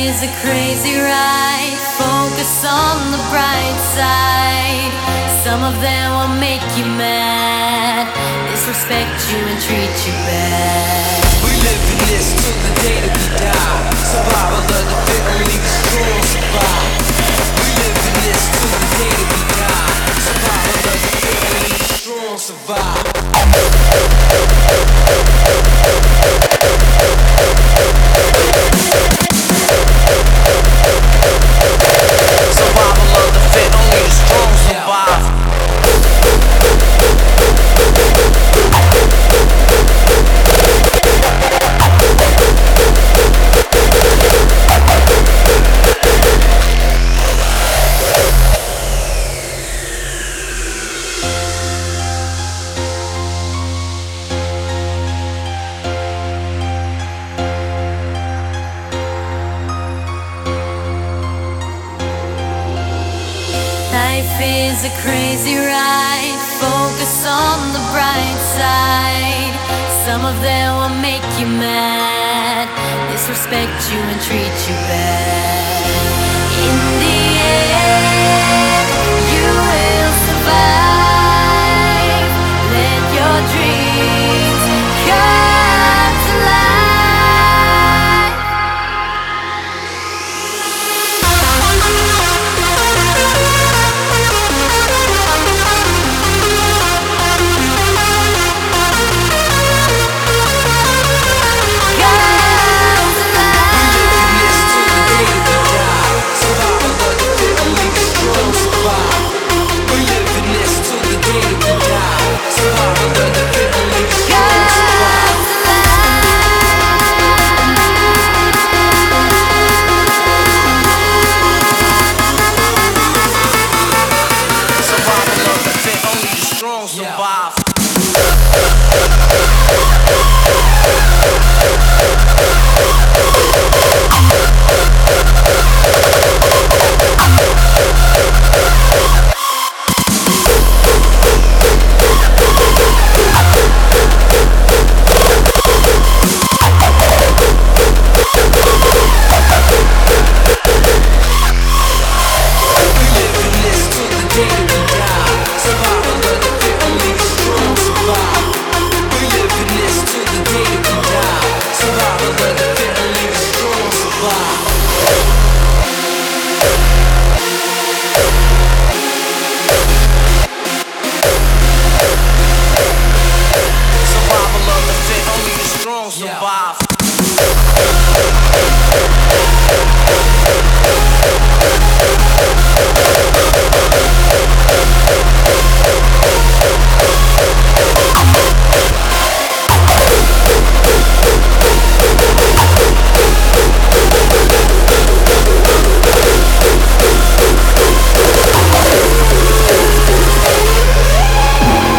is a crazy ride. Focus on the bright side. Some of them will make you mad, disrespect you and treat you bad. We live in this till the day that we die. Survival of the fit, only the strong survive. We live in this till the day that we die. Survival of the fit, only the strong survive. Survival of the fit, only the strong survive. Life is a crazy ride. Focus on the bright side. Some of them will make you mad, disrespect you and treat you bad.